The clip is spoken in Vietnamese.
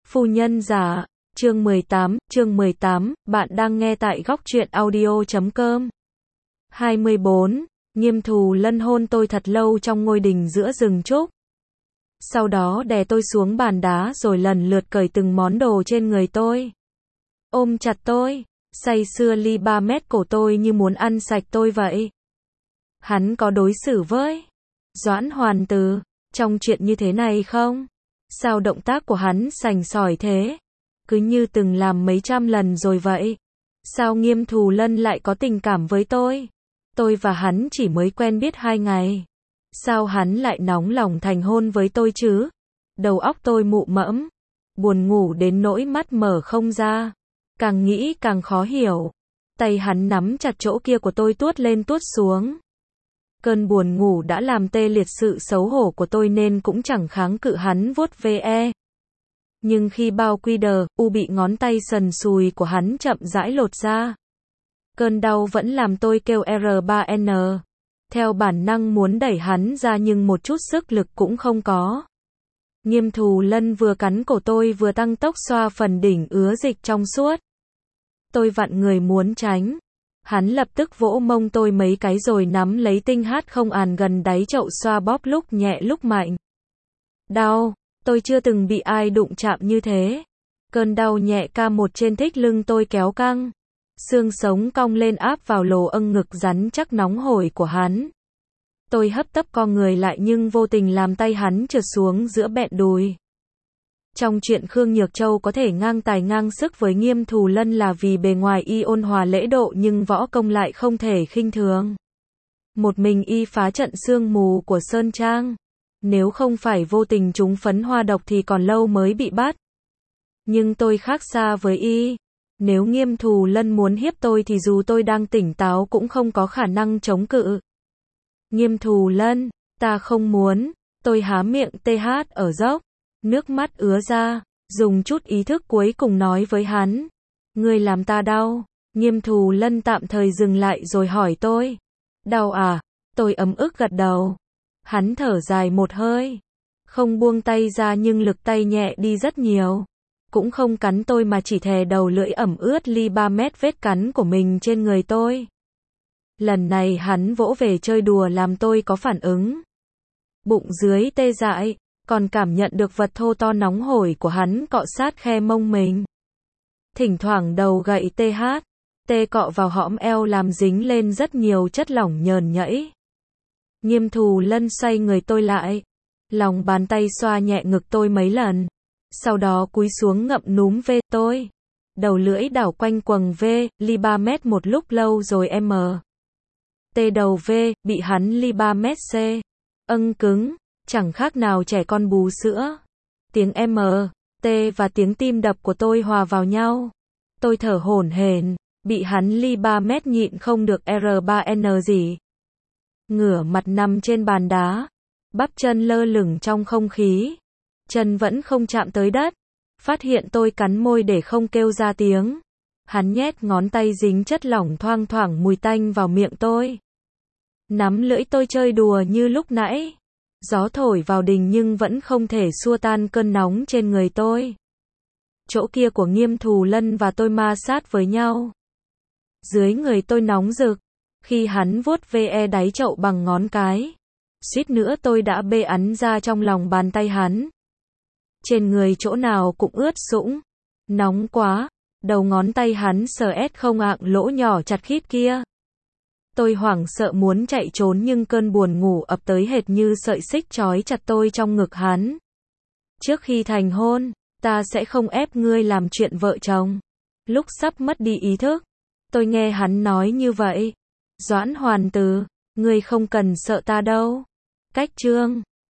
Phu nhân già, chương 18, bạn đang nghe tại góc truyện audio.com. 24. Nghiêm Thù Lân hôn tôi thật lâu trong ngôi đình giữa rừng trúc. Sau đó đè tôi xuống bàn đá rồi lần lượt cởi từng món đồ trên người tôi. Ôm chặt tôi, say sưa ly 3 mét cổ tôi như muốn ăn sạch tôi vậy. Hắn có đối xử với Doãn Hoàn Từ trong chuyện như thế này không? Sao động tác của hắn sành sỏi thế? Cứ như từng làm mấy trăm lần rồi vậy. Sao Nghiêm Thù Lân lại có tình cảm với tôi? Tôi và hắn chỉ mới quen biết 2 ngày. Sao hắn lại nóng lòng thành hôn với tôi chứ? Đầu óc tôi mụ mẫm, buồn ngủ đến nỗi mắt mở không ra. Càng nghĩ càng khó hiểu. Tay hắn nắm chặt chỗ kia của tôi tuốt lên tuốt xuống. Cơn buồn ngủ đã làm tê liệt sự xấu hổ của tôi nên cũng chẳng kháng cự hắn vuốt ve. Nhưng khi bao quy đờ, bị ngón tay sần sùi của hắn chậm rãi lột ra. Cơn đau vẫn làm tôi kêu R3N. Theo bản năng muốn đẩy hắn ra nhưng một chút sức lực cũng không có. Nghiêm Thù Lân vừa cắn cổ tôi vừa tăng tốc xoa phần đỉnh ứa dịch trong suốt. Tôi vặn người muốn tránh. Hắn lập tức vỗ mông tôi mấy cái rồi nắm lấy tinh hát không àn gần đáy chậu xoa bóp lúc nhẹ lúc mạnh. Đau, tôi chưa từng bị ai đụng chạm như thế. Cơn đau nhẹ ca một trên thích lưng tôi kéo căng. Xương sống cong lên áp vào lồ âng ngực rắn chắc nóng hổi của hắn. Tôi hấp tấp co người lại nhưng vô tình làm tay hắn trượt xuống giữa bẹn đùi. Trong chuyện Khương Nhược Châu có thể ngang tài ngang sức với Nghiêm Thù Lân là vì bề ngoài y ôn hòa lễ độ nhưng võ công lại không thể khinh thường. Một mình y phá trận sương mù của Sơn Trang. Nếu không phải vô tình trúng phấn hoa độc thì còn lâu mới bị bắt. Nhưng tôi khác xa với y. Nếu Nghiêm Thù Lân muốn hiếp tôi thì dù tôi đang tỉnh táo cũng không có khả năng chống cự. Nghiêm Thù Lân, ta không muốn. Tôi há miệng TH ở dốc. Nước mắt ứa ra, dùng chút ý thức cuối cùng nói với hắn. Ngươi làm ta đau. Nghiêm Thù Lân tạm thời dừng lại rồi hỏi tôi. Đau à? Tôi ấm ức gật đầu. Hắn thở dài một hơi. Không buông tay ra nhưng lực tay nhẹ đi rất nhiều. Cũng không cắn tôi mà chỉ thè đầu lưỡi ẩm ướt ly 3 mét vết cắn của mình trên người tôi. Lần này hắn vỗ về chơi đùa làm tôi có phản ứng. Bụng dưới tê dại. Còn cảm nhận được vật thô to nóng hổi của hắn cọ sát khe mông mình. Thỉnh thoảng đầu gậy tê cọ vào hõm eo làm dính lên rất nhiều chất lỏng nhờn nhẫy. Nghiêm Thù Lân xoay người tôi lại. Lòng bàn tay xoa nhẹ ngực tôi mấy lần. Sau đó cúi xuống ngậm núm ve tôi. Đầu lưỡi đảo quanh quầng ve, ly 3 mét một lúc lâu rồi tê đầu ve, bị hắn ly 3 mét c. Âng cứng. Chẳng khác nào trẻ con bú sữa. Tiếng T và tiếng tim đập của tôi hòa vào nhau. Tôi thở hổn hển, bị hắn ly 3 mét nhịn không được R3N gì. Ngửa mặt nằm trên bàn đá, bắp chân lơ lửng trong không khí. Chân vẫn không chạm tới đất. Phát hiện tôi cắn môi để không kêu ra tiếng. Hắn nhét ngón tay dính chất lỏng thoang thoảng mùi tanh vào miệng tôi. Nắm lưỡi tôi chơi đùa như lúc nãy. Gió thổi vào đình nhưng vẫn không thể xua tan cơn nóng trên người tôi. Chỗ kia của Nghiêm Thù Lân và tôi ma sát với nhau. Dưới người tôi nóng rực. Khi hắn vuốt ve đáy chậu bằng ngón cái. Suýt nữa tôi đã bê ắn ra trong lòng bàn tay hắn. Trên người chỗ nào cũng ướt sũng. Nóng quá. Đầu ngón tay hắn sờ không ạng lỗ nhỏ chặt khít kia. Tôi hoảng sợ muốn chạy trốn nhưng cơn buồn ngủ ập tới hệt như sợi xích trói chặt tôi trong ngực hắn. Trước khi thành hôn, ta sẽ không ép ngươi làm chuyện vợ chồng. Lúc sắp mất đi ý thức, tôi nghe hắn nói như vậy. Doãn Hoàn Từ, ngươi không cần sợ ta đâu. Cách chương